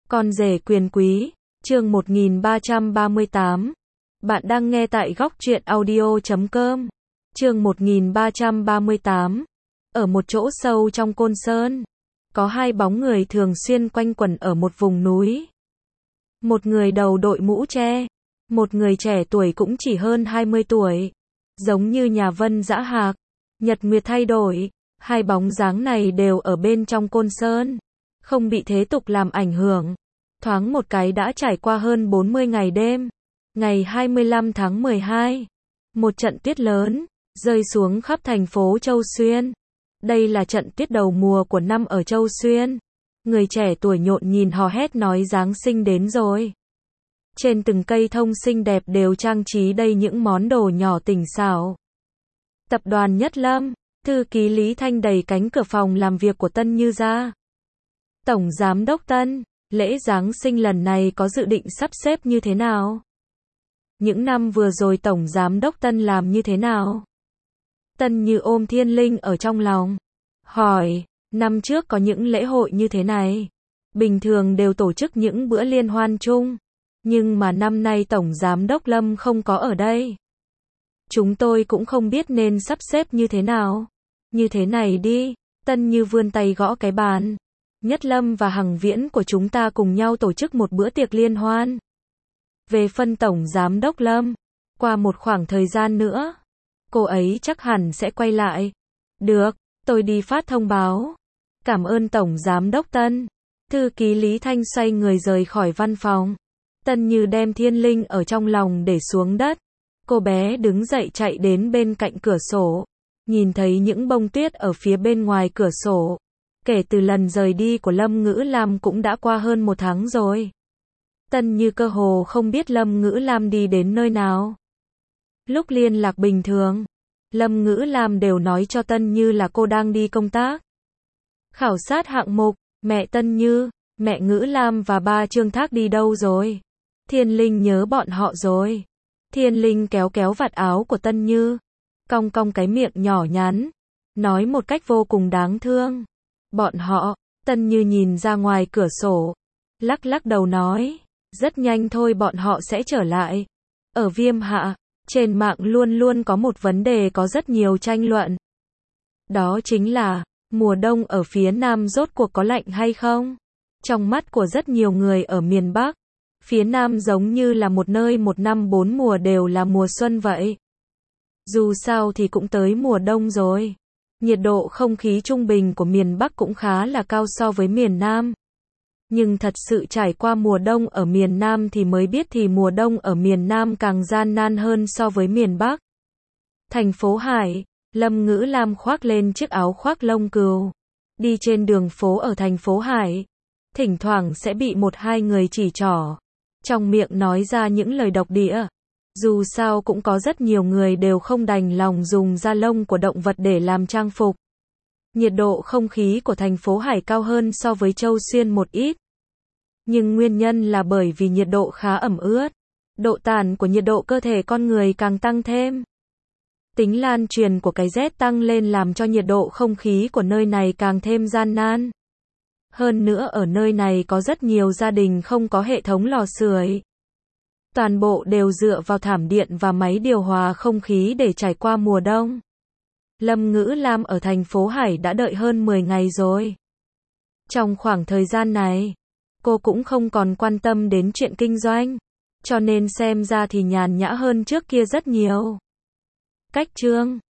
Con rể quyền quý, chương 1338. Bạn đang nghe tại góc truyện audio.com. Chương 1338. Ở một chỗ sâu trong Côn Sơn, có hai bóng người thường xuyên quanh quẩn ở một vùng núi. Một người đầu đội mũ tre, một người trẻ tuổi cũng chỉ hơn 20 tuổi. Giống như nhà Vân Dã Hạc, nhật nguyệt thay đổi, hai bóng dáng này đều ở bên trong Côn Sơn, không bị thế tục làm ảnh hưởng. Thoáng một cái đã trải qua hơn 40 ngày đêm. Ngày 25 tháng 12, một trận tuyết lớn rơi xuống khắp thành phố Châu Xuyên. Đây là trận tuyết đầu mùa của năm ở Châu Xuyên. Người trẻ tuổi nhộn nhịp hò hét nói Giáng sinh đến rồi. Trên từng cây thông xinh đẹp đều trang trí đầy những món đồ nhỏ tinh xảo. Tập đoàn Nhất Lâm, thư ký Lý Thanh đẩy cánh cửa phòng làm việc của Tân Như ra. Tổng giám đốc Tân, lễ Giáng sinh lần này có dự định sắp xếp như thế nào? Những năm vừa rồi Tổng giám đốc Tân làm như thế nào? Tân Như ôm Thiên Linh ở trong lòng, hỏi, năm trước có những lễ hội như thế này, bình thường đều tổ chức những bữa liên hoan chung, nhưng mà năm nay Tổng giám đốc Lâm không có ở đây. Chúng tôi cũng không biết nên sắp xếp như thế nào. Như thế này đi, Tân Như vươn tay gõ cái bàn. Nhất Lâm và Hằng Viễn của chúng ta cùng nhau tổ chức một bữa tiệc liên hoan. Về phân Tổng giám đốc Lâm, qua một khoảng thời gian nữa, cô ấy chắc hẳn sẽ quay lại. Được, tôi đi phát thông báo. Cảm ơn Tổng giám đốc Tân. Thư ký Lý Thanh xoay người rời khỏi văn phòng. Tân Như đem Thiên Linh ở trong lòng để xuống đất. Cô bé đứng dậy chạy đến bên cạnh cửa sổ, nhìn thấy những bông tuyết ở phía bên ngoài cửa sổ. Kể từ lần rời đi của Lâm Ngữ Lam cũng đã qua hơn 1 tháng rồi. Tân Như cơ hồ không biết Lâm Ngữ Lam đi đến nơi nào. Lúc liên lạc bình thường, Lâm Ngữ Lam đều nói cho Tân Như là cô đang đi công tác, khảo sát hạng mục. Mẹ Tân Như, mẹ Ngữ Lam và ba Trương Thác đi đâu rồi? Thiên Linh nhớ bọn họ rồi. Thiên Linh kéo kéo vạt áo của Tân Như, cong cong cái miệng nhỏ nhắn, nói một cách vô cùng đáng thương. Bọn họ, Tân Như nhìn ra ngoài cửa sổ, lắc lắc đầu nói, rất nhanh thôi bọn họ sẽ trở lại. Ở Viêm Hạ, trên mạng luôn luôn có một vấn đề có rất nhiều tranh luận. Đó chính là, mùa đông ở phía Nam rốt cuộc có lạnh hay không? Trong mắt của rất nhiều người ở miền Bắc, phía Nam giống như là một nơi một năm 4 mùa đều là mùa xuân vậy. Dù sao thì cũng tới mùa đông rồi. Nhiệt độ không khí trung bình của miền Bắc cũng khá là cao so với miền Nam. Nhưng thật sự trải qua mùa đông ở miền Nam thì mới biết thì mùa đông ở miền Nam càng gian nan hơn so với miền Bắc. Thành phố Hải, Lâm Ngữ Lam khoác lên chiếc áo khoác lông cừu, đi trên đường phố ở thành phố Hải. Thỉnh thoảng sẽ bị 1-2 người chỉ trỏ, trong miệng nói ra những lời độc địa. Dù sao cũng có rất nhiều người đều không đành lòng dùng da lông của động vật để làm trang phục. Nhiệt độ không khí của thành phố Hải cao hơn so với Châu Xuyên một ít. Nhưng nguyên nhân là bởi vì nhiệt độ khá ẩm ướt. Độ tản của nhiệt độ cơ thể con người càng tăng thêm. Tính lan truyền của cái rét tăng lên làm cho nhiệt độ không khí của nơi này càng thêm gian nan. Hơn nữa ở nơi này có rất nhiều gia đình không có hệ thống lò sưởi. Toàn bộ đều dựa vào thảm điện và máy điều hòa không khí để trải qua mùa đông. Lâm Ngữ Lam ở thành phố Hải đã đợi hơn 10 ngày rồi. Trong khoảng thời gian này, cô cũng không còn quan tâm đến chuyện kinh doanh, cho nên xem ra thì nhàn nhã hơn trước kia rất nhiều. Cách chương